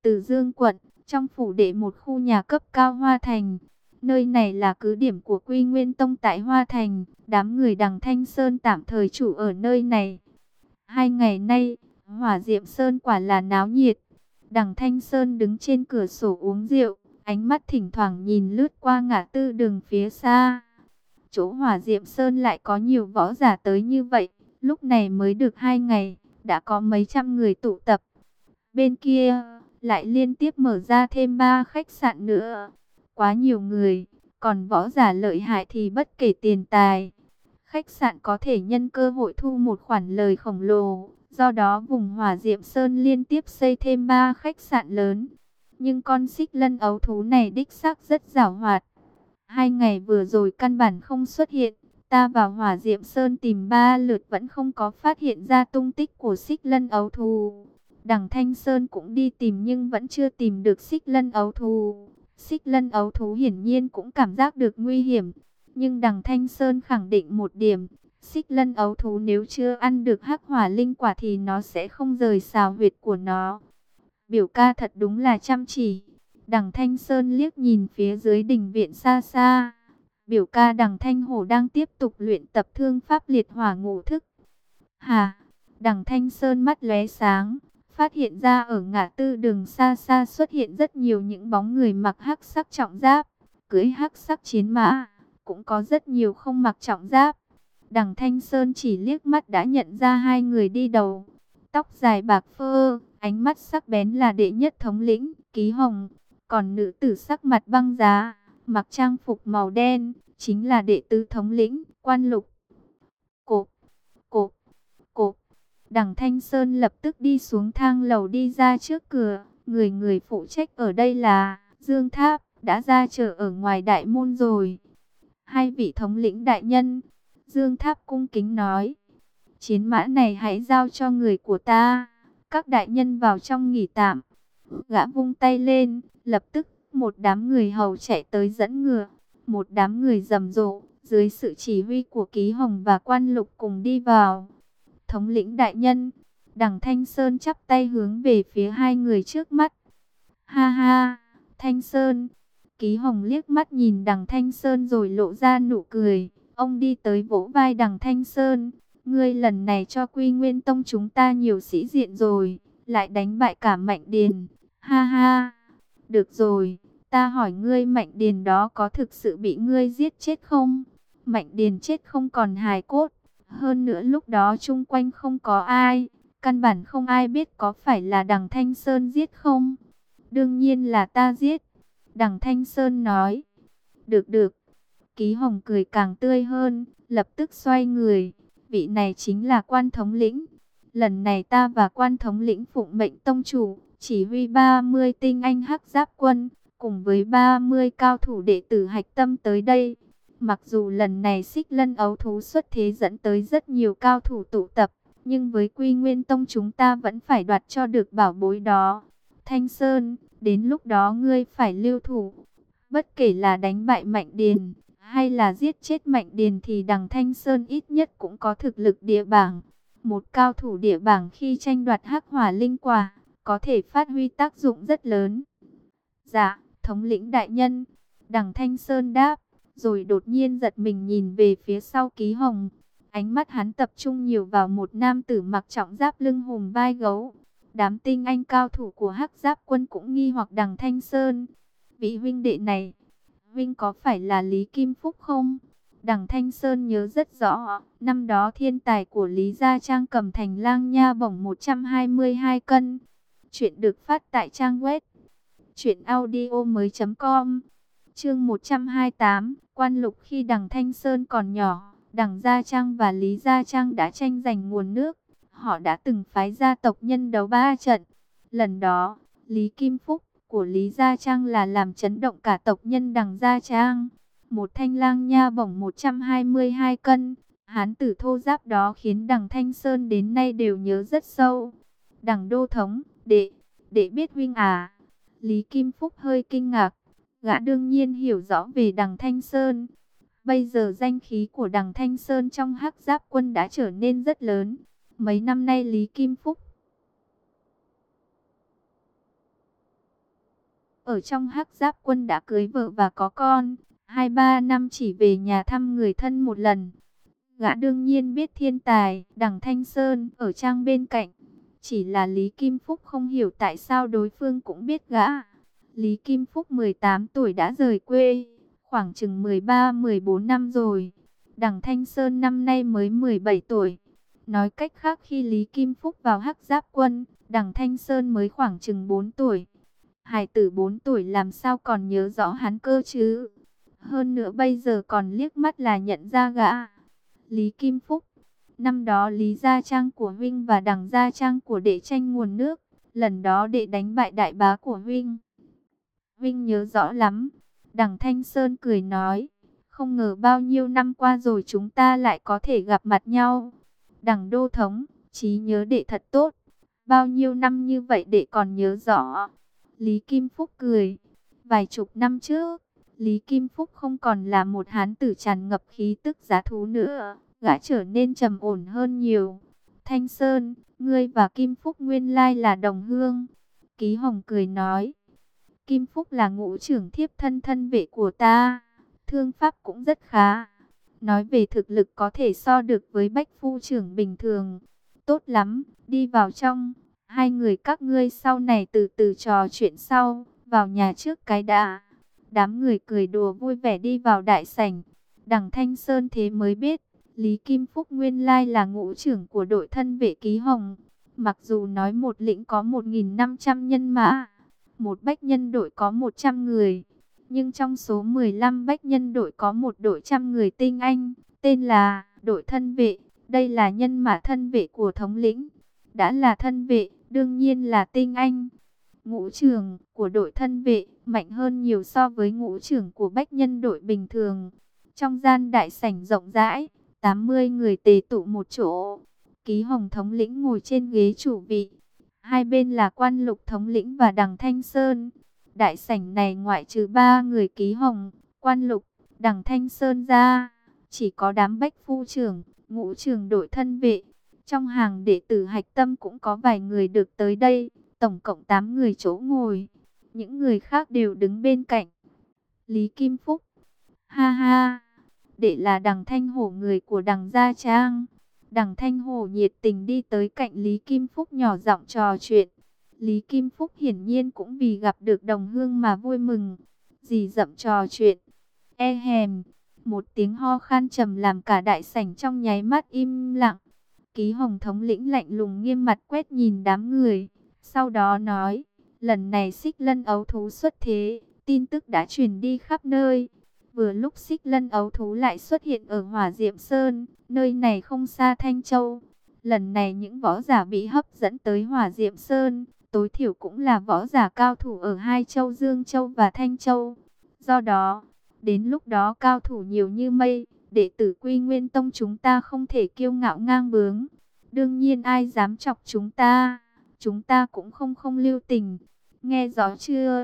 Từ Dương quận, trong phủ đệ một khu nhà cấp cao Hoa Thành. Nơi này là cứ điểm của Quy Nguyên Tông tại Hoa Thành, đám người Đằng Thanh Sơn tạm thời trụ ở nơi này. 2 ngày nay, Hỏa Diệm Sơn quả là náo nhiệt. Đằng Thanh Sơn đứng trên cửa sổ uống rượu, ánh mắt thỉnh thoảng nhìn lướt qua ngã tư đường phía xa. Chỗ Hỏa Diệm Sơn lại có nhiều võ giả tới như vậy, lúc này mới được 2 ngày, đã có mấy trăm người tụ tập. Bên kia, lại liên tiếp mở ra thêm 3 khách sạn nữa. Quá nhiều người, còn võ giả lợi hại thì bất kể tiền tài. Khách sạn có thể nhân cơ hội thu một khoản lời khổng lồ. Do đó vùng Hỏa Diệm Sơn liên tiếp xây thêm 3 khách sạn lớn. Nhưng con xích lân ấu thú này đích xác rất giàu hoạt. 2 ngày vừa rồi căn bản không xuất hiện. Ta vào Hỏa Diệm Sơn tìm 3 lượt vẫn không có phát hiện ra tung tích của xích lân ấu thú. Đằng Thanh Sơn cũng đi tìm nhưng vẫn chưa tìm được xích lân ấu thú. Xích lân ấu thú hiển nhiên cũng cảm giác được nguy hiểm. Nhưng đằng Thanh Sơn khẳng định một điểm. Xích lân ấu thú nếu chưa ăn được hắc hỏa linh quả thì nó sẽ không rời xào huyệt của nó. Biểu ca thật đúng là chăm chỉ. Đằng Thanh Sơn liếc nhìn phía dưới đình viện xa xa. Biểu ca đằng Thanh Hổ đang tiếp tục luyện tập thương pháp liệt hỏa ngũ thức. Hà, đằng Thanh Sơn mắt lóe sáng. Phát hiện ra ở ngã tư đường xa xa xuất hiện rất nhiều những bóng người mặc hắc sắc trọng giáp, cưỡi hắc sắc chiến mã, cũng có rất nhiều không mặc trọng giáp. Đằng Thanh Sơn chỉ liếc mắt đã nhận ra 2 người đi đầu. Tóc dài bạc phơ, ánh mắt sắc bén là đệ nhất thống lĩnh, Ký Hồng. Còn nữ tử sắc mặt băng giá, mặc trang phục màu đen, chính là đệ tứ thống lĩnh, Quan Lục. Cộp, cộp, cộp. Đằng Thanh Sơn lập tức đi xuống thang lầu đi ra trước cửa. Người phụ trách ở đây là Dương Tháp, đã ra chờ ở ngoài đại môn rồi. 2 vị thống lĩnh đại nhân, Dương Tháp cung kính nói. Chiến mã này hãy giao cho người của ta. Các đại nhân vào trong nghỉ tạm. Gã vung tay lên, lập tức một đám người hầu chạy tới dẫn ngựa. Một đám người rầm rộ, dưới sự chỉ huy của Ký Hồng và Quan Lục cùng đi vào. Thống lĩnh đại nhân, đằng Thanh Sơn chắp tay hướng về phía 2 người trước mắt. Ha ha, Thanh Sơn. Ký Hồng liếc mắt nhìn đằng Thanh Sơn rồi lộ ra nụ cười. Ông đi tới vỗ vai đằng Thanh Sơn. Ngươi lần này cho Quy Nguyên Tông chúng ta nhiều sĩ diện rồi, lại đánh bại cả Mạnh Điền. Ha ha, được rồi, ta hỏi ngươi Mạnh Điền đó có thực sự bị ngươi giết chết không? Mạnh Điền chết không còn hài cốt. Hơn nữa lúc đó chung quanh không có ai, căn bản không ai biết có phải là đằng Thanh Sơn giết không. Đương nhiên là ta giết, đằng Thanh Sơn nói. Được được, Ký Hồng cười càng tươi hơn, lập tức xoay người. Vị này chính là Quan thống lĩnh. Lần này ta và Quan thống lĩnh phụng mệnh tông chủ, chỉ huy 30 tinh anh hắc giáp quân, cùng với 30 cao thủ đệ tử hạch tâm tới đây. Mặc dù lần này xích lân ấu thú xuất thế dẫn tới rất nhiều cao thủ tụ tập, nhưng với Quy Nguyên Tông chúng ta vẫn phải đoạt cho được bảo bối đó. Thanh Sơn, đến lúc đó ngươi phải lưu thủ. Bất kể là đánh bại Mạnh Điền, hay là giết chết Mạnh Điền thì đằng Thanh Sơn ít nhất cũng có thực lực địa bảng. Một cao thủ địa bảng khi tranh đoạt hắc hỏa linh quả, có thể phát huy tác dụng rất lớn. Dạ, thống lĩnh đại nhân, đằng Thanh Sơn đáp. Rồi đột nhiên giật mình nhìn về phía sau Ký Hồng. Ánh mắt hắn tập trung nhiều vào một nam tử mặc trọng giáp lưng hùm vai gấu. Đám tinh anh cao thủ của hắc giáp quân cũng nghi hoặc đằng Thanh Sơn. Vị huynh đệ này, huynh có phải là Lý Kim Phúc không? Đằng Thanh Sơn nhớ rất rõ, năm đó thiên tài của Lý Gia Trang cầm thành lang nha bổng 122 cân. Chuyện được phát tại trang web truyệnaudiomoi.com. Chương 128, Quan Lục. Khi đằng Thanh Sơn còn nhỏ, đằng Gia Trang và Lý Gia Trang đã tranh giành nguồn nước. Họ đã từng phái gia tộc nhân đấu 3 trận. Lần đó, Lý Kim Phúc của Lý Gia Trang là làm chấn động cả tộc nhân đằng Gia Trang. Một thanh lang nha bổng 122 cân, hán tử thô giáp đó khiến đằng Thanh Sơn đến nay đều nhớ rất sâu. Đằng đô thống, đệ biết huynh à? Lý Kim Phúc hơi kinh ngạc. Gã đương nhiên hiểu rõ về đằng Thanh Sơn. Bây giờ danh khí của đằng Thanh Sơn trong hắc giáp quân đã trở nên rất lớn. Mấy năm nay Lý Kim Phúc ở trong Hắc Giáp Quân đã cưới vợ và có con, 2-3 năm chỉ về nhà thăm người thân một lần. Gã đương nhiên biết thiên tài Đằng Thanh Sơn ở trang bên cạnh. Chỉ là Lý Kim Phúc không hiểu tại sao đối phương cũng biết gã. Lý Kim Phúc 18 tuổi đã rời quê, khoảng chừng 13-14 năm rồi. Đằng Thanh Sơn năm nay mới 17 tuổi. Nói cách khác khi Lý Kim Phúc vào Hắc Giáp Quân, Đằng Thanh Sơn mới khoảng chừng 4 tuổi. Hài tử 4 tuổi làm sao còn nhớ rõ hắn cơ chứ? Hơn nữa bây giờ còn liếc mắt là nhận ra gã. Lý Kim Phúc, năm đó Lý Gia Trang của huynh và Đằng Gia Trang của đệ tranh nguồn nước, lần đó đệ đánh bại đại bá của huynh. Huynh nhớ rõ lắm. Đằng Thanh Sơn cười nói, không ngờ bao nhiêu năm qua rồi chúng ta lại có thể gặp mặt nhau. Đằng Đô Thống, trí nhớ đệ thật tốt. Bao nhiêu năm như vậy đệ còn nhớ rõ. Lý Kim Phúc cười. Vài chục năm trước, Lý Kim Phúc không còn là một hán tử tràn ngập khí tức giá thú nữa. Gã trở nên trầm ổn hơn nhiều. Thanh Sơn, ngươi và Kim Phúc nguyên lai là đồng hương. Ký Hồng cười nói. Kim Phúc là ngũ trưởng thiếp thân thân vệ của ta. Thương pháp cũng rất khá. Nói về thực lực có thể so được với bách phu trưởng bình thường. Tốt lắm, đi vào trong. Hai người các ngươi sau này từ từ trò chuyện sau. Vào nhà trước cái đã. Đám người cười đùa vui vẻ đi vào đại sảnh. Đằng Thanh Sơn thế mới biết, Lý Kim Phúc nguyên lai là ngũ trưởng của đội thân vệ Ký Hồng. Mặc dù nói một lĩnh có 1.500 nhân mã, một bách nhân đội có 100 người. Nhưng trong số 15 bách nhân đội có một đội trăm người tinh anh, tên là đội thân vệ. Đây là nhân mã thân vệ của thống lĩnh. Đã là thân vệ, đương nhiên là tinh anh. Ngũ trưởng của đội thân vệ mạnh hơn nhiều so với ngũ trưởng của bách nhân đội bình thường. Trong gian đại sảnh rộng rãi, 80 người tề tụ một chỗ. Ký Hồng thống lĩnh ngồi trên ghế chủ vị. Hai bên là Quan Lục thống lĩnh và Đằng Thanh Sơn. Đại sảnh này ngoại trừ 3 người Ký Hồng, Quan Lục, Đằng Thanh Sơn ra, chỉ có đám bách phu trưởng, ngũ trưởng đội thân vệ. Trong hàng đệ tử hạch tâm cũng có vài người được tới đây, tổng cộng 8 người chỗ ngồi. Những người khác đều đứng bên cạnh. Lý Kim Phúc, ha ha, đệ là Đằng Thanh Hổ người của Đằng Gia Trang. Đằng Thanh Hổ nhiệt tình đi tới cạnh Lý Kim Phúc nhỏ giọng trò chuyện. Lý Kim Phúc hiển nhiên cũng vì gặp được đồng hương mà vui mừng. Dì dậm trò chuyện. E hèm, một tiếng ho khan trầm làm cả đại sảnh trong nháy mắt im lặng. Ký Hồng thống lĩnh lạnh lùng nghiêm mặt quét nhìn đám người. Sau đó nói, lần này Xích Lân ấu thú xuất thế, tin tức đã truyền đi khắp nơi. Vừa lúc Xích Lân ấu thú lại xuất hiện ở Hỏa Diệm Sơn, nơi này không xa Thanh Châu. Lần này những võ giả bị hấp dẫn tới Hỏa Diệm Sơn, tối thiểu cũng là võ giả cao thủ ở hai châu Dương Châu và Thanh Châu. Do đó, đến lúc đó cao thủ nhiều như mây, đệ tử Quy Nguyên Tông chúng ta không thể kiêu ngạo ngang bướng. Đương nhiên ai dám chọc chúng ta cũng không lưu tình. Nghe rõ chưa?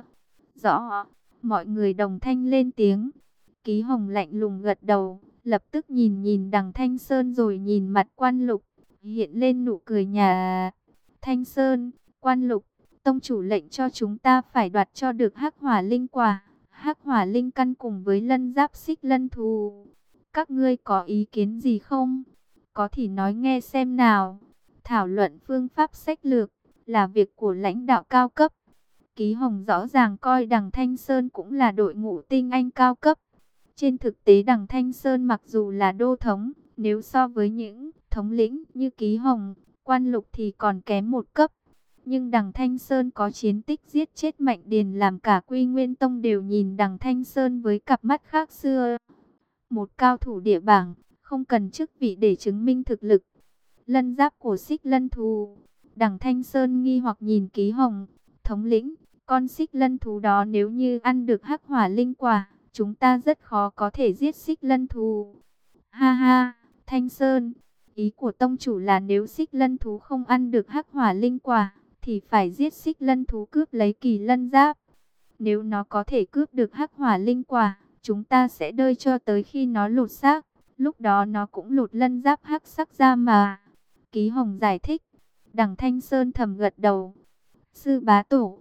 Rõ. Mọi người đồng thanh lên tiếng. Ký Hồng lạnh lùng gật đầu, lập tức nhìn nhìn Đằng Thanh Sơn rồi nhìn mặt Quan Lục, hiện lên nụ cười nhà. Thanh Sơn, Quan Lục, tông chủ lệnh cho chúng ta phải đoạt cho được Hắc Hỏa Linh quả, Hắc Hỏa Linh căn cùng với Lân Giáp Xích Lân thú. Các ngươi có ý kiến gì không? Có thì nói nghe xem nào. Thảo luận phương pháp sách lược là việc của lãnh đạo cao cấp. Ký Hồng rõ ràng coi Đằng Thanh Sơn cũng là đội ngũ tinh anh cao cấp. Trên thực tế Đằng Thanh Sơn mặc dù là đô thống, nếu so với những thống lĩnh như Ký Hồng, Quan Lục thì còn kém một cấp. Nhưng Đằng Thanh Sơn có chiến tích giết chết Mạnh Điền làm cả Quy Nguyên Tông đều nhìn Đằng Thanh Sơn với cặp mắt khác xưa. Một cao thủ địa bảng, không cần chức vị để chứng minh thực lực. Lân giáp của Xích Lân thú. Đằng Thanh Sơn nghi hoặc nhìn Ký Hồng, thống lĩnh, con Xích Lân thú đó nếu như ăn được Hắc Hỏa Linh quả, chúng ta rất khó có thể giết Xích Lân thú. Ha ha, Thanh Sơn, ý của tông chủ là nếu Xích Lân thú không ăn được Hắc Hỏa Linh quả, thì phải giết Xích Lân thú cướp lấy Kỳ Lân giáp. Nếu nó có thể cướp được Hắc Hỏa Linh quả, chúng ta sẽ đợi cho tới khi nó lột xác, lúc đó nó cũng lột lân giáp hắc sắc ra mà. Ký Hồng giải thích. Đằng Thanh Sơn thầm gật đầu. Sư bá tổ,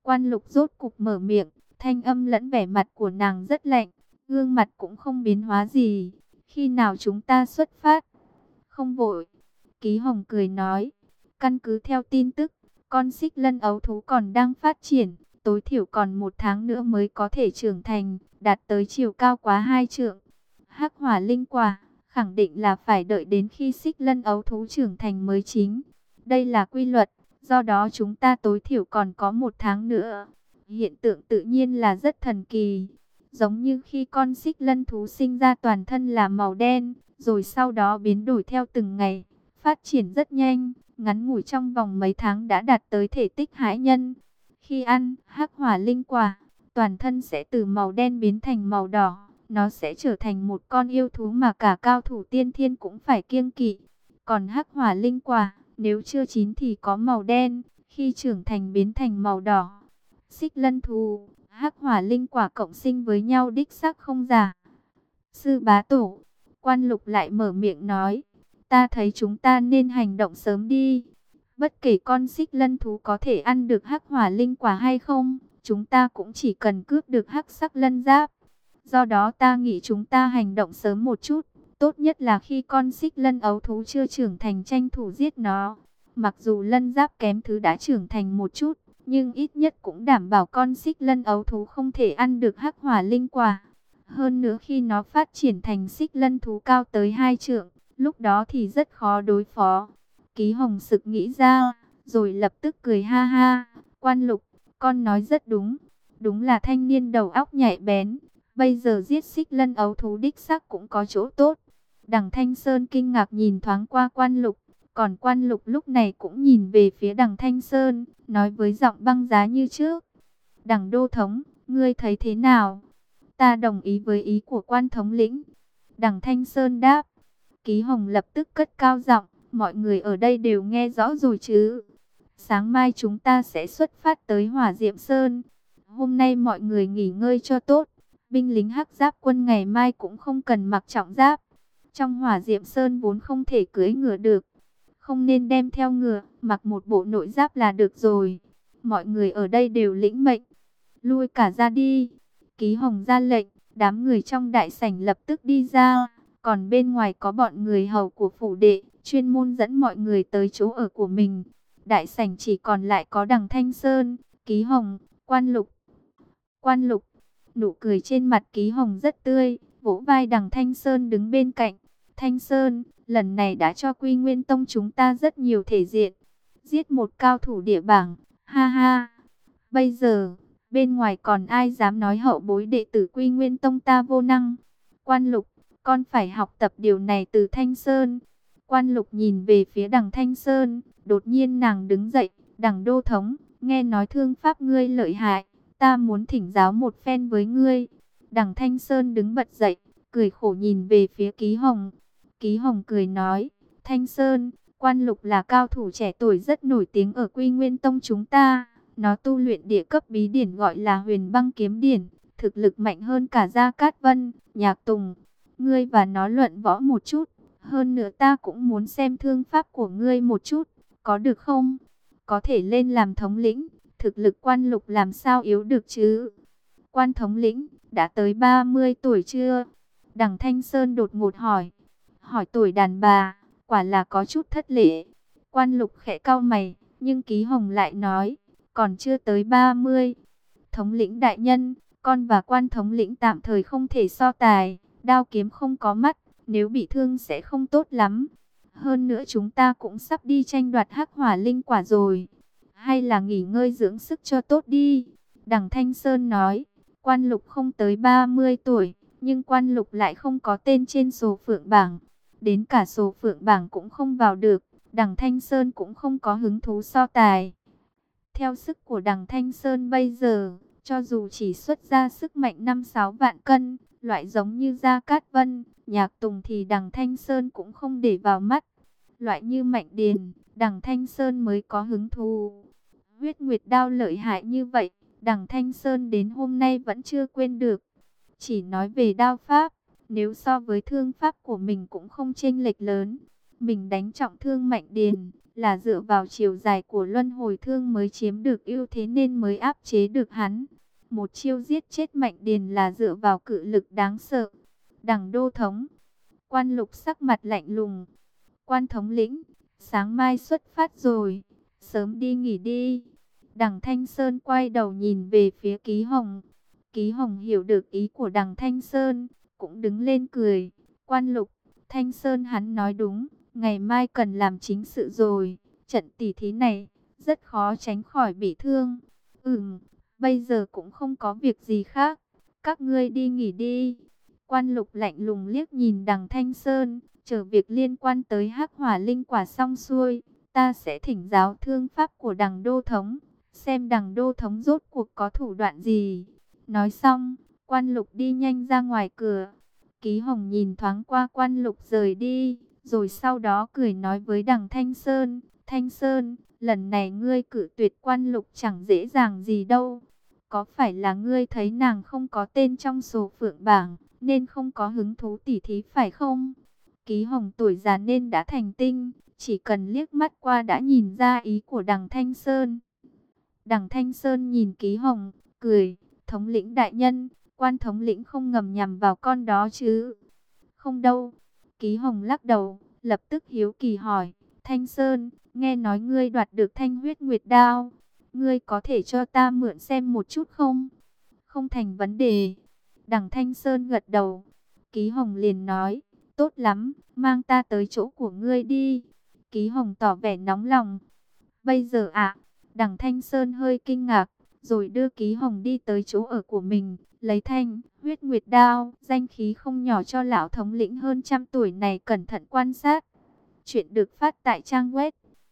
Quan Lục rốt cục mở miệng, thanh âm lẫn vẻ mặt của nàng rất lạnh, gương mặt cũng không biến hóa gì. Khi nào chúng ta xuất phát? Không vội. Ký Hồng cười nói, căn cứ theo tin tức, con xích lân ấu thú còn đang phát triển, tối thiểu còn 1 tháng nữa mới có thể trưởng thành, đạt tới chiều cao quá 2 trượng. Hắc hỏa linh quả, khẳng định là phải đợi đến khi xích lân ấu thú trưởng thành mới chính. Đây là quy luật, do đó chúng ta tối thiểu còn có 1 tháng nữa. Hiện tượng tự nhiên là rất thần kỳ. Giống như khi con xích lân thú sinh ra toàn thân là màu đen, rồi sau đó biến đổi theo từng ngày, phát triển rất nhanh, ngắn ngủi trong vòng mấy tháng đã đạt tới thể tích hải nhân. Khi ăn hắc hỏa linh quả, toàn thân sẽ từ màu đen biến thành màu đỏ, nó sẽ trở thành một con yêu thú mà cả cao thủ tiên thiên cũng phải kiêng kỵ. Còn hắc hỏa linh quả, nếu chưa chín thì có màu đen, khi trưởng thành biến thành màu đỏ. Xích lân thú, hắc hỏa linh quả cộng sinh với nhau đích xác không giả. Sư bá tổ, Quan Lục lại mở miệng nói, ta thấy chúng ta nên hành động sớm đi. Bất kể con xích lân thú có thể ăn được hắc hỏa linh quả hay không, chúng ta cũng chỉ cần cướp được hắc sắc lân giáp. Do đó ta nghĩ chúng ta hành động sớm một chút, tốt nhất là khi con xích lân ấu thú chưa trưởng thành tranh thủ giết nó. Mặc dù lân giáp kém thứ đã trưởng thành một chút, nhưng ít nhất cũng đảm bảo con xích lân ấu thú không thể ăn được hắc hỏa linh quả. Hơn nữa khi nó phát triển thành xích lân thú cao tới 2 trượng, lúc đó thì rất khó đối phó. Ký Hồng sực nghĩ ra, rồi lập tức cười ha ha. Quan Lục, con nói rất đúng. Đúng là thanh niên đầu óc nhạy bén. Bây giờ giết xích lân ấu thú đích xác cũng có chỗ tốt. Đằng Thanh Sơn kinh ngạc nhìn thoáng qua Quan Lục. Còn Quan Lục lúc này cũng nhìn về phía đằng Thanh Sơn, nói với giọng băng giá như trước. Đằng đô thống, ngươi thấy thế nào? Ta đồng ý với ý của Quan thống lĩnh. Đằng Thanh Sơn đáp. Ký Hồng lập tức cất cao giọng, mọi người ở đây đều nghe rõ rồi chứ? Sáng mai chúng ta sẽ xuất phát tới Hỏa Diệm Sơn. Hôm nay mọi người nghỉ ngơi cho tốt. Binh lính Hắc Giáp quân ngày mai cũng không cần mặc trọng giáp. Trong Hỏa Diệm Sơn vốn không thể cưỡi ngựa được, không nên đem theo ngựa, mặc một bộ nội giáp là được rồi. Mọi người ở đây đều lĩnh mệnh, lui cả ra đi. Ký Hồng ra lệnh, đám người trong đại sảnh lập tức đi ra. Còn bên ngoài có bọn người hầu của phủ đệ, chuyên môn dẫn mọi người tới chỗ ở của mình. Đại sảnh chỉ còn lại có đằng Thanh Sơn, Ký Hồng, Quan Lục. Quan Lục, nụ cười trên mặt Ký Hồng rất tươi, vỗ vai đằng Thanh Sơn đứng bên cạnh. Thanh Sơn, lần này đã cho Quy Nguyên Tông chúng ta rất nhiều thể diện. Giết một cao thủ địa bảng, ha ha. Bây giờ, bên ngoài còn ai dám nói hậu bối đệ tử Quy Nguyên Tông ta vô năng. Quan Lục, con phải học tập điều này từ Thanh Sơn. Quan Lục nhìn về phía đằng Thanh Sơn, đột nhiên nàng đứng dậy. Đằng đô thống, nghe nói thương pháp ngươi lợi hại, ta muốn thỉnh giáo một phen với ngươi. Đằng Thanh Sơn đứng bật dậy, cười khổ nhìn về phía Ký Hồng. Ký Hồng cười nói, Thanh Sơn, Quan Lục là cao thủ trẻ tuổi rất nổi tiếng ở Quy Nguyên Tông chúng ta. Nó tu luyện địa cấp bí điển gọi là Huyền Băng Kiếm Điển, thực lực mạnh hơn cả Gia Cát Vân, Nhạc Tùng. Ngươi và nó luận võ một chút, hơn nữa ta cũng muốn xem thương pháp của ngươi một chút, có được không? Có thể lên làm thống lĩnh, thực lực Quan Lục làm sao yếu được chứ? Quan thống lĩnh, đã tới 30 tuổi chưa? Đằng Thanh Sơn đột ngột hỏi. Hỏi tuổi đàn bà, quả là có chút thất lễ. Quan Lục khẽ cau mày, nhưng Ký Hồng lại nói, còn chưa tới 30. Thống lĩnh đại nhân, con và Quan thống lĩnh tạm thời không thể so tài, đao kiếm không có mắt, nếu bị thương sẽ không tốt lắm. Hơn nữa chúng ta cũng sắp đi tranh đoạt hắc hỏa linh quả rồi. Hay là nghỉ ngơi dưỡng sức cho tốt đi. Đằng Thanh Sơn nói, Quan Lục không tới 30 tuổi, nhưng Quan Lục lại không có tên trên số phượng bảng. Đến cả số phượng bảng cũng không vào được, đằng Thanh Sơn cũng không có hứng thú so tài. Theo sức của đằng Thanh Sơn bây giờ, cho dù chỉ xuất ra sức mạnh 5-6 vạn cân, loại giống như Gia Cát Vân, Nhạc Tùng thì đằng Thanh Sơn cũng không để vào mắt. Loại như Mạnh Điền, đằng Thanh Sơn mới có hứng thú. Huyết Nguyệt đao lợi hại như vậy, đằng Thanh Sơn đến hôm nay vẫn chưa quên được. Chỉ nói về đao pháp, nếu so với thương pháp của mình cũng không chênh lệch lớn. Mình đánh trọng thương Mạnh Điền, là dựa vào chiều dài của luân hồi thương mới chiếm được ưu thế nên mới áp chế được hắn. Một chiêu giết chết Mạnh Điền là dựa vào cự lực đáng sợ. Đằng Đô Thống, Quan Lục sắc mặt lạnh lùng. Quan thống lĩnh, sáng mai xuất phát rồi, sớm đi nghỉ đi. Đằng Thanh Sơn quay đầu nhìn về phía Ký Hồng. Ký Hồng hiểu được ý của đằng Thanh Sơn, cũng đứng lên cười. Quan Lục, Thanh Sơn hắn nói đúng, ngày mai cần làm chính sự rồi. Trận tỉ thí này, rất khó tránh khỏi bị thương. Bây giờ cũng không có việc gì khác, các ngươi đi nghỉ đi. Quan Lục lạnh lùng liếc nhìn đằng Thanh Sơn, chờ việc liên quan tới Hắc Hỏa Linh Quả xong xuôi, ta sẽ thỉnh giáo thương pháp của đằng Đô Thống, xem đằng Đô Thống rốt cuộc có thủ đoạn gì. Nói xong, Quan Lục đi nhanh ra ngoài cửa. Ký Hồng nhìn thoáng qua Quan Lục rời đi, rồi sau đó cười nói với đằng Thanh Sơn, Thanh Sơn, lần này ngươi cự tuyệt Quan Lục chẳng dễ dàng gì đâu. Có phải là ngươi thấy nàng không có tên trong số phượng bảng, nên không có hứng thú tỉ thí phải không? Ký Hồng tuổi già nên đã thành tinh, chỉ cần liếc mắt qua đã nhìn ra ý của đằng Thanh Sơn. Đằng Thanh Sơn nhìn Ký Hồng, cười, thống lĩnh đại nhân, Quan thống lĩnh không ngầm nhằm vào con đó chứ? Không đâu. Ký Hồng lắc đầu, lập tức hiếu kỳ hỏi, Thanh Sơn, nghe nói ngươi đoạt được Thanh Huyết Nguyệt Đao, ngươi có thể cho ta mượn xem một chút không? Không thành vấn đề. Đằng Thanh Sơn gật đầu. Ký Hồng liền nói, tốt lắm, mang ta tới chỗ của ngươi đi. Ký Hồng tỏ vẻ nóng lòng. Bây giờ ạ? Đằng Thanh Sơn hơi kinh ngạc, rồi đưa Ký Hồng đi tới chỗ ở của mình, lấy Thanh Huyết Nguyệt Đao, danh khí không nhỏ cho lão thống lĩnh hơn 100 tuổi này cẩn thận quan sát. Chuyện được phát tại trang web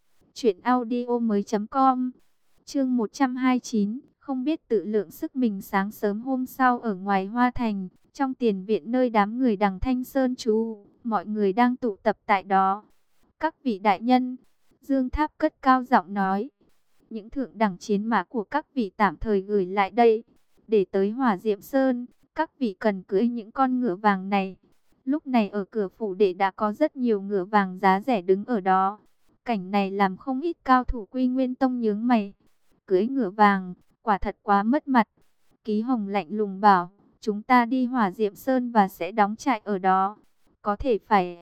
truyệnaudiomoi.com. Chương 129, không biết tự lượng sức mình. Sáng sớm hôm sau ở ngoài Hoa Thành, trong tiền viện nơi đám người đằng Thanh Sơn trú, mọi người đang tụ tập tại đó. Các vị đại nhân, Dương Tháp cất cao giọng nói, những thượng đẳng chiến mã của các vị tạm thời gửi lại đây. Để tới Hỏa Diệm Sơn, các vị cần cưỡi những con ngựa vàng này. Lúc này ở cửa phủ đệ đã có rất nhiều ngựa vàng giá rẻ đứng ở đó. Cảnh này làm không ít cao thủ Quy Nguyên Tông nhướng mày. Cưỡi ngựa vàng, quả thật quá mất mặt. Ký Hồng lạnh lùng bảo, chúng ta đi Hỏa Diệm Sơn và sẽ đóng trại ở đó. Có thể phải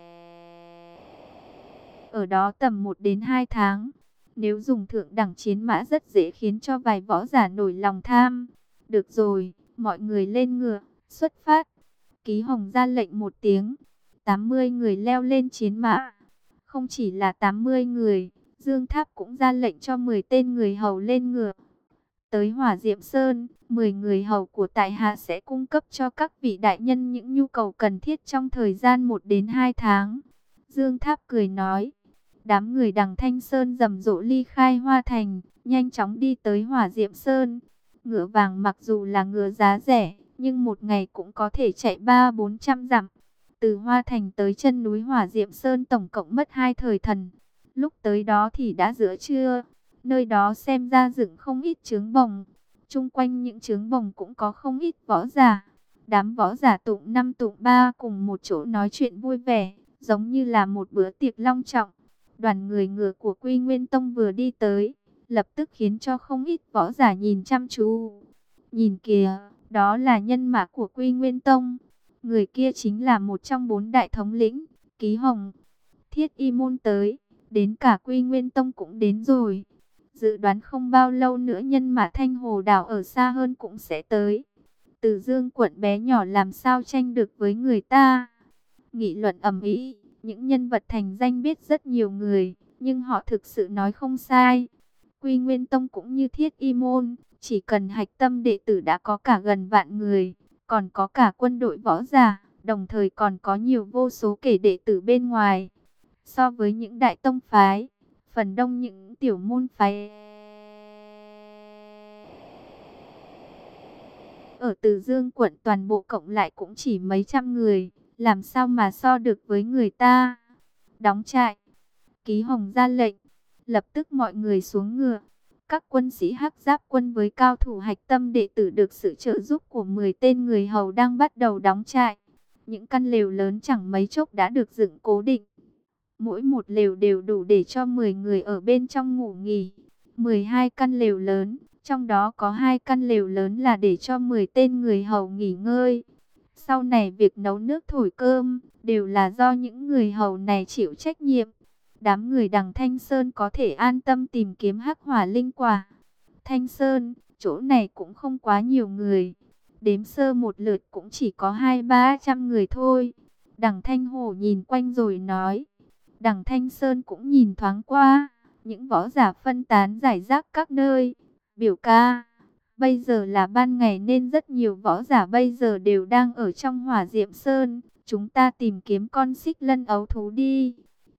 ở đó tầm 1 đến 2 tháng. Nếu dùng thượng đẳng chiến mã rất dễ khiến cho vài võ giả nổi lòng tham. Được rồi, mọi người lên ngựa, xuất phát. Ký Hồng ra lệnh một tiếng, 80 người leo lên chiến mã. Không chỉ là 80 người, Dương Tháp cũng ra lệnh cho 10 tên người hầu lên ngựa. Tới Hỏa Diệm Sơn, 10 người hầu của tại hạ sẽ cung cấp cho các vị đại nhân những nhu cầu cần thiết trong thời gian 1 đến 2 tháng. Dương Tháp cười nói. Đám người đằng Thanh Sơn rầm rộ ly khai Hoa Thành, nhanh chóng đi tới Hỏa Diệm Sơn. Ngựa vàng mặc dù là ngựa giá rẻ, nhưng một ngày cũng có thể chạy 300-400 dặm. Từ Hoa Thành tới chân núi Hỏa Diệm Sơn tổng cộng mất 2 thời thần. Lúc tới đó thì đã giữa trưa. Nơi đó xem ra dựng không ít trướng bồng. Chung quanh những trướng bồng cũng có không ít võ giả. Đám võ giả tụng 5 tụng 3 cùng một chỗ nói chuyện vui vẻ, giống như là một bữa tiệc long trọng. Đoàn người ngựa của Quy Nguyên Tông vừa đi tới, lập tức khiến cho không ít võ giả nhìn chăm chú. Nhìn kìa, đó là nhân mã của Quy Nguyên Tông. Người kia chính là một trong 4 đại thống lĩnh, Ký Hồng. Thiết Y Môn tới, đến cả Quy Nguyên Tông cũng đến rồi. Dự đoán không bao lâu nữa nhân mã Thanh Hồ Đảo ở xa hơn cũng sẽ tới. Từ Dương quận bé nhỏ làm sao tranh được với người ta. Nghị luận ầm ĩ. Những nhân vật thành danh biết rất nhiều người, nhưng họ thực sự nói không sai. Quy Nguyên Tông cũng như Thiết Y Môn, chỉ cần hạch tâm đệ tử đã có cả gần vạn người, còn có cả quân đội võ giả, đồng thời còn có nhiều vô số kể đệ tử bên ngoài. So với những đại tông phái, phần đông những tiểu môn phái ở Từ Dương quận toàn bộ cộng lại cũng chỉ mấy trăm người. Làm sao mà so được với người ta? Đóng trại. Ký Hồng ra lệnh. Lập tức mọi người xuống ngựa. Các quân sĩ Hắc Giáp quân với cao thủ hạch tâm đệ tử được sự trợ giúp của 10 tên người hầu đang bắt đầu đóng trại. Những căn lều lớn chẳng mấy chốc đã được dựng cố định. Mỗi một lều đều đủ để cho 10 người ở bên trong ngủ nghỉ. 12 căn lều lớn, trong đó có 2 căn lều lớn là để cho 10 tên người hầu nghỉ ngơi. Sau này việc nấu nước thổi cơm đều là do những người hầu này chịu trách nhiệm. Đám người đằng Thanh Sơn có thể an tâm tìm kiếm hắc hỏa linh quả. Thanh Sơn, chỗ này cũng không quá nhiều người. Đếm sơ một lượt cũng chỉ có 200-300 người thôi. Đằng Thanh Hổ nhìn quanh rồi nói. Đằng Thanh Sơn cũng nhìn thoáng qua. Những võ giả phân tán rải rác các nơi. Biểu ca, bây giờ là ban ngày nên rất nhiều võ giả bây giờ đều đang ở trong Hỏa Diệm Sơn. Chúng ta tìm kiếm con xích lân ấu thú đi.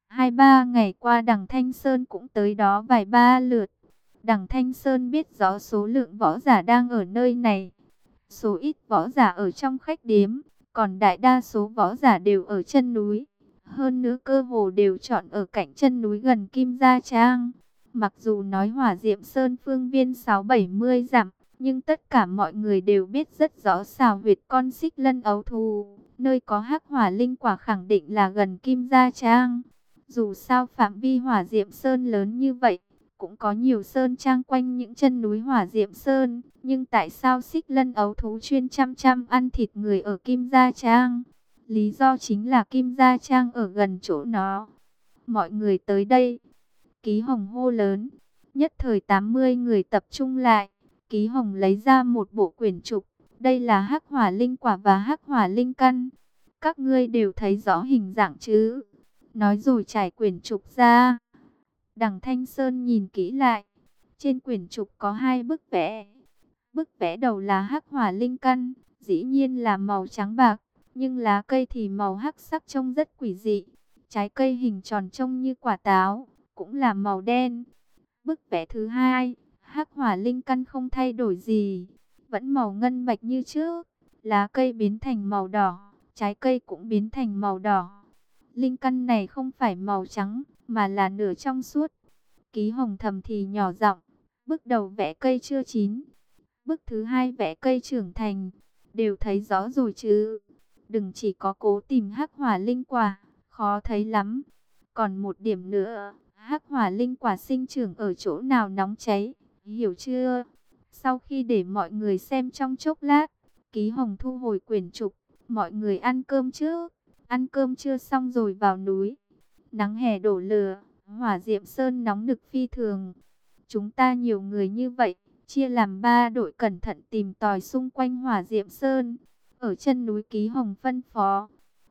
2-3 ngày qua đằng Thanh Sơn cũng tới đó vài ba lượt. Đằng Thanh Sơn biết rõ số lượng võ giả đang ở nơi này. Số ít võ giả ở trong khách điếm, còn đại đa số võ giả đều ở chân núi. Hơn nữa cơ hồ đều chọn ở cạnh chân núi gần Kim Gia Trang. Mặc dù nói Hỏa Diệm Sơn phương viên 6-70 dặm, nhưng tất cả mọi người đều biết rất rõ xào huyệt con xích lân ấu thú. Nơi có hắc hỏa linh quả khẳng định là gần Kim Gia Trang. Dù sao phạm vi Hỏa Diệm Sơn lớn như vậy, cũng có nhiều sơn trang quanh những chân núi Hỏa Diệm Sơn. Nhưng tại sao xích lân ấu thú chuyên chăm ăn thịt người ở Kim Gia Trang? Lý do chính là Kim Gia Trang ở gần chỗ nó. Mọi người tới đây. Ký Hồng hô lớn. Nhất thời 80 người tập trung lại. Ký Hồng lấy ra một bộ quyển trục. Đây là hắc hỏa linh quả và hắc hỏa linh căn. Các ngươi đều thấy rõ hình dạng chứ? Nói rồi trải quyển trục ra. Đằng Thanh Sơn nhìn kỹ lại. Trên quyển trục có 2 bức vẽ. Bức vẽ đầu là hắc hỏa linh căn, dĩ nhiên là màu trắng bạc, nhưng lá cây thì màu hắc sắc trông rất quỷ dị. Trái cây hình tròn trông như quả táo, cũng là màu đen. Bức vẽ thứ 2, hắc hỏa linh căn không thay đổi gì, vẫn màu ngân bạch như trước. Lá cây biến thành màu đỏ, trái cây cũng biến thành màu đỏ. Linh căn này không phải màu trắng, mà là nửa trong suốt. Ký Hồng thầm thì nhỏ giọng, bước đầu vẽ cây chưa chín, bức thứ 2 vẽ cây trưởng thành, đều thấy rõ rồi chứ. Đừng chỉ có cố tìm hắc hỏa linh quả, khó thấy lắm. Còn một điểm nữa, hắc hỏa linh quả sinh trưởng ở chỗ nào nóng cháy, hiểu chưa? Sau khi để mọi người xem trong chốc lát, Ký Hồng thu hồi quyển trục, mọi người ăn cơm trước. Ăn cơm chưa xong rồi vào núi. Nắng hè đổ lửa, Hỏa Diệm Sơn nóng nực phi thường. Chúng ta nhiều người như vậy, chia làm 3 đội cẩn thận tìm tòi xung quanh Hỏa Diệm Sơn. Ở chân núi Ký Hồng phân phó,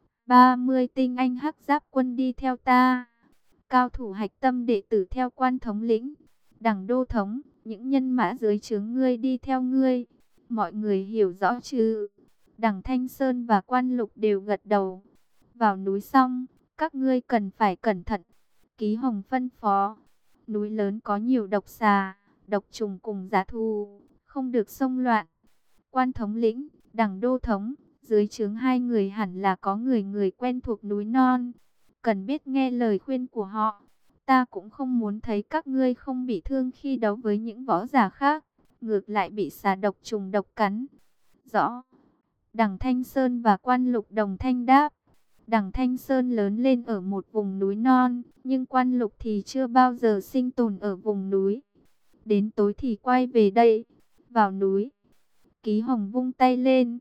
30 tinh anh hắc giáp quân đi theo ta. Cao thủ hạch tâm đệ tử theo Quan thống lĩnh. Đằng đô thống, những nhân mã dưới trướng ngươi đi theo ngươi. Mọi người hiểu rõ chứ? Đằng Thanh Sơn và Quan Lục đều gật đầu. Vào núi xong, các ngươi cần phải cẩn thận. Ký Hồng phân phó. Núi lớn có nhiều độc xà, độc trùng cùng dã thú, không được xông loạn. Quan thống lĩnh, Đằng đô thống, dưới trướng 2 người hẳn là có người quen thuộc núi non. Cần biết nghe lời khuyên của họ. Ta cũng không muốn thấy các ngươi không bị thương khi đấu với những võ giả khác, ngược lại bị xà độc trùng độc cắn. Rõ. Đằng Thanh Sơn và Quan Lục đồng thanh đáp. Đằng Thanh Sơn lớn lên ở một vùng núi non, nhưng Quan Lục thì chưa bao giờ sinh tồn ở vùng núi. Đến tối thì quay về đây, vào núi. Ký Hồng vung tay lên,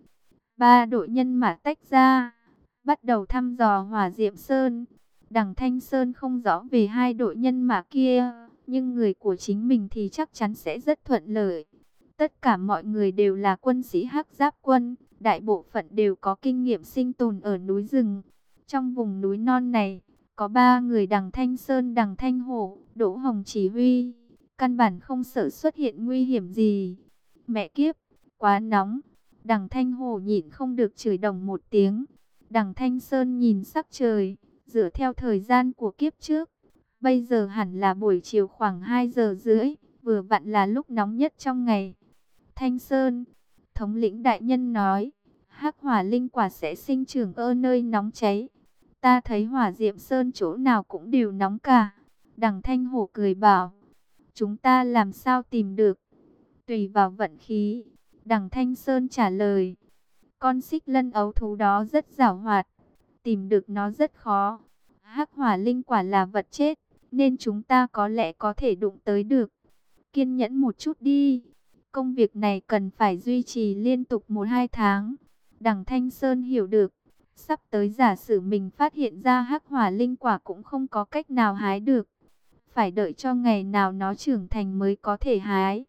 3 đội nhân mã tách ra, bắt đầu thăm dò Hỏa Diệm Sơn. Đằng Thanh Sơn không rõ về 2 đội nhân mã kia, nhưng người của chính mình thì chắc chắn sẽ rất thuận lợi. Tất cả mọi người đều là quân sĩ hắc giáp quân, đại bộ phận đều có kinh nghiệm sinh tồn ở núi rừng. Trong vùng núi non này, có 3 người Đằng Thanh Sơn, Đằng Thanh Hổ, Đỗ Hồng chỉ huy, căn bản không sợ xuất hiện nguy hiểm gì. Mẹ kiếp, quá nóng. Đằng Thanh Hổ nhịn không được chửi đồng một tiếng. Đằng Thanh Sơn nhìn sắc trời, dựa theo thời gian của kiếp trước, bây giờ hẳn là buổi chiều khoảng 2 giờ rưỡi, vừa vặn là lúc nóng nhất trong ngày. Thanh Sơn, thống lĩnh đại nhân nói, hắc hỏa linh quả sẽ sinh trưởng ở nơi nóng cháy. Ta thấy Hỏa Diệm Sơn chỗ nào cũng đều nóng cả. Đằng Thanh Hổ cười bảo, chúng ta làm sao tìm được? Tùy vào vận khí. Đằng Thanh Sơn trả lời, con xích lân ấu thú đó rất giàu hoạt, tìm được nó rất khó. Hắc hỏa linh quả là vật chết, nên chúng ta có lẽ có thể đụng tới được. Kiên nhẫn một chút đi. Công việc này cần phải duy trì liên tục 1-2 tháng. Đằng Thanh Sơn hiểu được. Sắp tới giả sử mình phát hiện ra hắc hỏa linh quả cũng không có cách nào hái được. Phải đợi cho ngày nào nó trưởng thành mới có thể hái.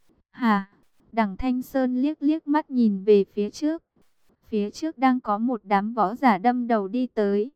Hà, đằng Thanh Sơn liếc liếc mắt nhìn về phía trước. Phía trước đang có một đám võ giả đâm đầu đi tới.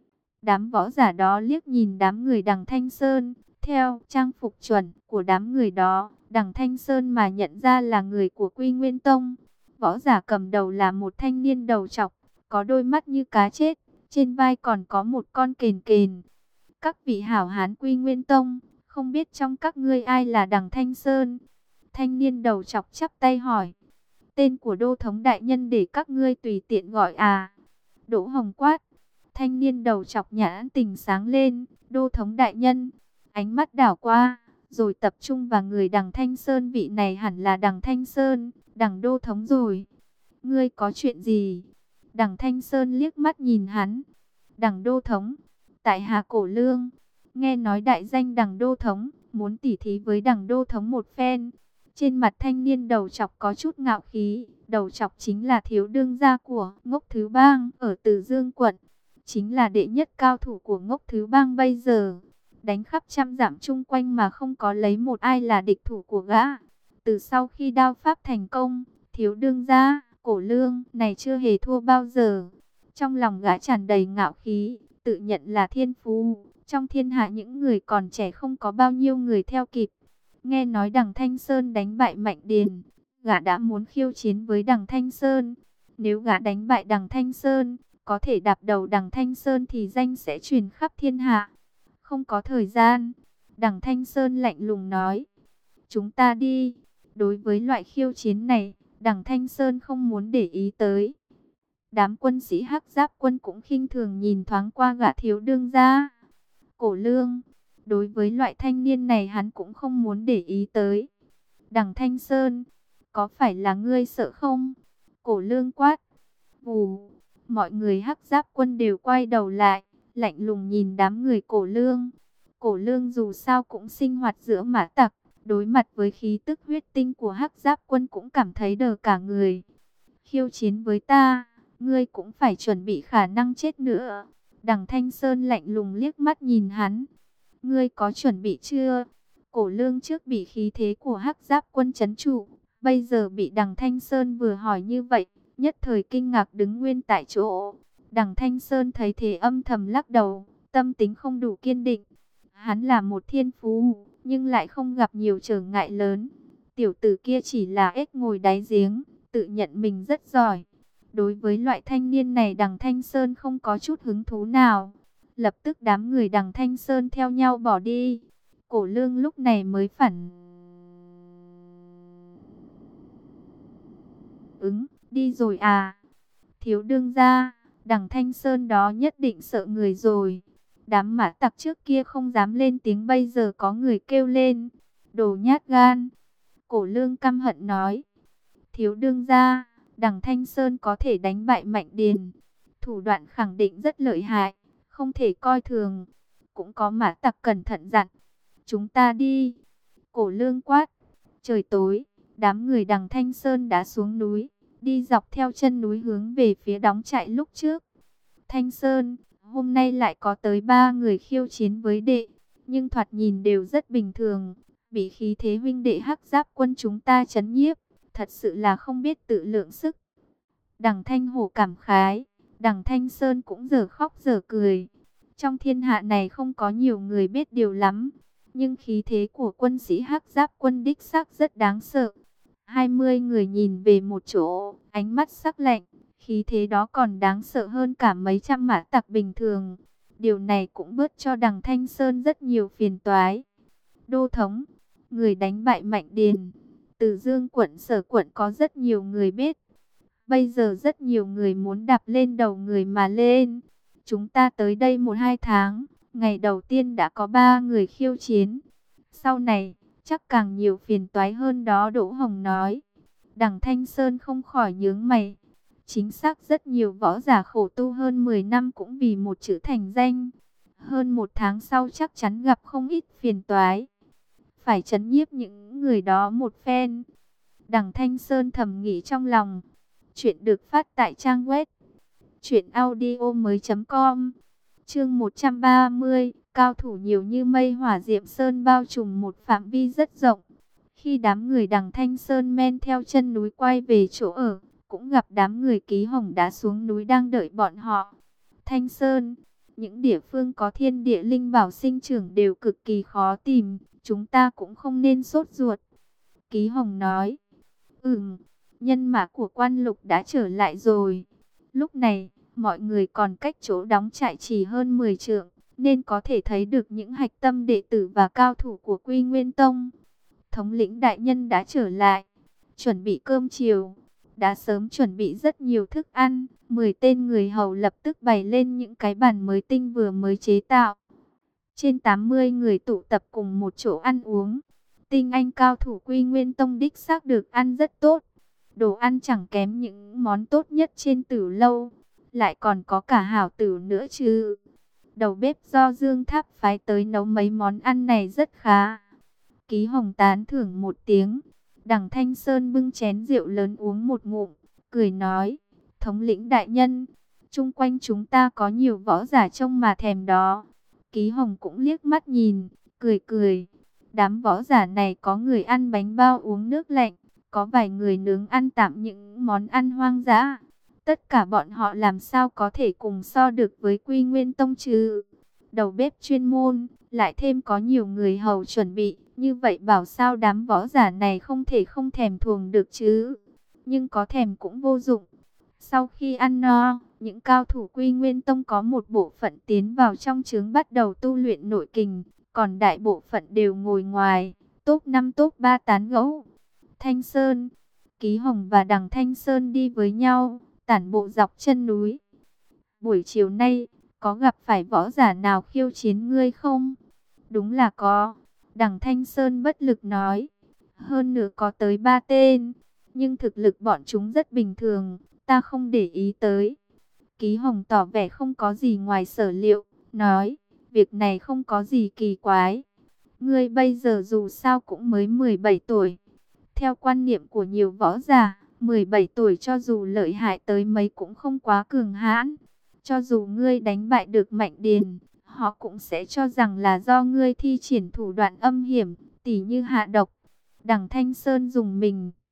Đám võ giả đó liếc nhìn đám người đằng Thanh Sơn. Theo trang phục chuẩn của đám người đó, đằng Thanh Sơn mà nhận ra là người của Quy Nguyên Tông. Võ giả cầm đầu là một thanh niên đầu trọc, có đôi mắt như cá chết, trên vai còn có một con kền kền. Các vị hảo hán Quy Nguyên Tông, không biết trong các ngươi ai là đằng Thanh Sơn? Thanh niên đầu trọc chắp tay hỏi. Tên của đô thống đại nhân để các ngươi tùy tiện gọi à? Đỗ Hồng quát. Thanh niên đầu chọc nhãn tình sáng lên. Đô thống đại nhân. Ánh mắt đảo qua, rồi tập trung vào người đằng Thanh Sơn. Vị này hẳn là đằng Thanh Sơn, đằng đô thống rồi. Ngươi có chuyện gì? Đằng Thanh Sơn liếc mắt nhìn hắn. Đằng đô thống, tại Hà Cổ Lương, nghe nói đại danh đằng đô thống, muốn tỉ thí với đằng đô thống một phen. Trên mặt thanh niên đầu trọc có chút ngạo khí. Đầu trọc chính là thiếu đương gia của Ngốc Thứ Bang ở Từ Dương quận, chính là đệ nhất cao thủ của Ngốc Thứ Bang bây giờ. Đánh khắp trăm dặm chung quanh mà không có lấy một ai là địch thủ của gã. Từ sau khi đao pháp thành công, thiếu đương gia Cổ Lương này chưa hề thua bao giờ. Trong lòng gã tràn đầy ngạo khí, tự nhận là thiên phú. Trong thiên hạ những người còn trẻ không có bao nhiêu người theo kịp. Nghe nói đằng Thanh Sơn đánh bại Mạnh Điền, gã đã muốn khiêu chiến với đằng Thanh Sơn. Nếu gã đánh bại đằng Thanh Sơn, có thể đạp đầu đằng Thanh Sơn thì danh sẽ truyền khắp thiên hạ. Không có thời gian, đằng Thanh Sơn lạnh lùng nói. Chúng ta đi. Đối với loại khiêu chiến này, đằng Thanh Sơn không muốn để ý tới. Đám quân sĩ Hắc Giáp quân cũng khinh thường nhìn thoáng qua gã thiếu đương gia Cổ Lương. Đối với loại thanh niên này hắn cũng không muốn để ý tới. Đằng Thanh Sơn, có phải là ngươi sợ không? Cổ Lương quát. Vù, mọi người Hắc Giáp quân đều quay đầu lại, lạnh lùng nhìn đám người Cổ Lương. Cổ Lương dù sao cũng sinh hoạt giữa mã tặc, đối mặt với khí tức huyết tinh của Hắc Giáp quân cũng cảm thấy đờ cả người. Khiêu chiến với ta, ngươi cũng phải chuẩn bị khả năng chết nữa. Đằng Thanh Sơn lạnh lùng liếc mắt nhìn hắn. Ngươi có chuẩn bị chưa? Cổ Lương trước bị khí thế của Hắc Giáp quân trấn trụ, bây giờ bị đằng Thanh Sơn vừa hỏi như vậy, nhất thời kinh ngạc đứng nguyên tại chỗ. Đằng Thanh Sơn thấy thế âm thầm lắc đầu, tâm tính không đủ kiên định. Hắn là một thiên phú, nhưng lại không gặp nhiều trở ngại lớn. Tiểu tử kia chỉ là ếch ngồi đáy giếng, tự nhận mình rất giỏi. Đối với loại thanh niên này đằng Thanh Sơn không có chút hứng thú nào. Lập tức đám người đằng Thanh Sơn theo nhau bỏ đi. Cổ Lương lúc này mới phản ứng, đi rồi à? Thiếu đương gia, đằng Thanh Sơn đó nhất định sợ người rồi. Đám mã tặc trước kia không dám lên tiếng, bây giờ có người kêu lên. Đồ nhát gan. Cổ Lương căm hận nói. Thiếu đương gia, đằng Thanh Sơn có thể đánh bại Mạnh Điền. Thủ đoạn khẳng định rất lợi hại, không thể coi thường. Cũng có mã tặc cẩn thận dặn. Chúng ta đi. Cổ Lương quát. Trời tối, đám người đằng Thanh Sơn đã xuống núi, đi dọc theo chân núi hướng về phía đóng trại lúc trước. Thanh Sơn, hôm nay lại có tới 3 người khiêu chiến với đệ, nhưng thoạt nhìn đều rất bình thường. Bị khí thế huynh đệ Hắc Giáp quân chúng ta trấn nhiếp, thật sự là không biết tự lượng sức. Đằng Thanh Hổ cảm khái, đằng Thanh Sơn cũng giờ khóc giờ cười. Trong thiên hạ này không có nhiều người biết điều lắm, nhưng khí thế của quân sĩ Hắc Giáp quân đích xác rất đáng sợ. 20 người nhìn về một chỗ, ánh mắt sắc lạnh, khí thế đó còn đáng sợ hơn cả mấy trăm mã tặc bình thường. Điều này cũng bớt cho đằng Thanh Sơn rất nhiều phiền toái. Đô thống, người đánh bại Mạnh Điền, Từ Dương quận Sở quận có rất nhiều người biết. Bây giờ rất nhiều người muốn đạp lên đầu người mà lên. Chúng ta tới đây 1-2 tháng, ngày đầu tiên đã có 3 người khiêu chiến. Sau này, chắc càng nhiều phiền toái hơn đó, Đỗ Hồng nói. Đằng Thanh Sơn không khỏi nhướng mày. Chính xác rất nhiều võ giả khổ tu hơn 10 năm cũng vì một chữ thành danh. hơn 1 tháng sau chắc chắn gặp không ít phiền toái. Phải trấn nhiếp những người đó một phen. Đằng Thanh Sơn thầm nghĩ trong lòng. Chuyện được phát tại trang web truyệnaudiomoi.com. Chương 130, cao thủ nhiều như mây. Hỏa Diệm Sơn bao trùm một phạm vi rất rộng. Khi đám người Đằng Thanh Sơn men theo chân núi quay về chỗ ở, cũng gặp đám người Ký Hồng đã xuống núi đang đợi bọn họ. Thanh Sơn, những địa phương có thiên địa linh bảo sinh trưởng đều cực kỳ khó tìm, chúng ta cũng không nên sốt ruột. Ký Hồng nói, nhân mã của Quan Lục đã trở lại rồi. Lúc này, mọi người còn cách chỗ đóng trại chỉ hơn 10 trượng, nên có thể thấy được những hạch tâm đệ tử và cao thủ của Quy Nguyên Tông. Thống lĩnh đại nhân đã trở lại, chuẩn bị cơm chiều. Đã sớm chuẩn bị rất nhiều thức ăn, 10 tên người hầu lập tức bày lên những cái bàn mới tinh vừa mới chế tạo. Trên 80 người tụ tập cùng một chỗ ăn uống. Tinh anh cao thủ Quy Nguyên Tông đích xác được ăn rất tốt. Đồ ăn chẳng kém những món tốt nhất trên Tử lâu, lại còn có cả hảo tử nữa chứ. Đầu bếp do Dương Tháp phái tới nấu mấy món ăn này rất khá. Ký Hồng tán thưởng một tiếng. Đằng Thanh Sơn bưng chén rượu lớn uống một ngụm, cười nói, thống lĩnh đại nhân, chung quanh chúng ta có nhiều võ giả trông mà thèm đó. Ký Hồng cũng liếc mắt nhìn, cười cười. Đám võ giả này có người ăn bánh bao uống nước lạnh, có vài người nướng ăn tạm những món ăn hoang dã. Tất cả bọn họ làm sao có thể cùng so được với Quy Nguyên Tông chứ? Đầu bếp chuyên môn, lại thêm có nhiều người hầu chuẩn bị, như vậy bảo sao đám võ giả này không thể không thèm thuồng được chứ? Nhưng có thèm cũng vô dụng. Sau khi ăn no, những cao thủ Quy Nguyên Tông có một bộ phận tiến vào trong trướng bắt đầu tu luyện nội kình, còn đại bộ phận đều ngồi ngoài, top 5 top 3 tán gẫu. Thanh Sơn, Ký Hồng và Đằng Thanh Sơn đi với nhau, tản bộ dọc chân núi. Buổi chiều nay, có gặp phải võ giả nào khiêu chiến ngươi không? Đúng là có. Đằng Thanh Sơn bất lực nói. Hơn nữa có tới 3 tên. Nhưng thực lực bọn chúng rất bình thường. Ta không để ý tới. Ký Hồng tỏ vẻ không có gì ngoài sở liệu. Nói. Việc này không có gì kỳ quái. Ngươi bây giờ dù sao cũng mới 17 tuổi. Theo quan niệm của nhiều võ giả, 17 tuổi cho dù lợi hại tới mấy cũng không quá cường hãn. Cho dù ngươi đánh bại được Mạnh Điền, họ cũng sẽ cho rằng là do ngươi thi triển thủ đoạn âm hiểm, tỉ như hạ độc. Đằng Thanh Sơn dùng mình.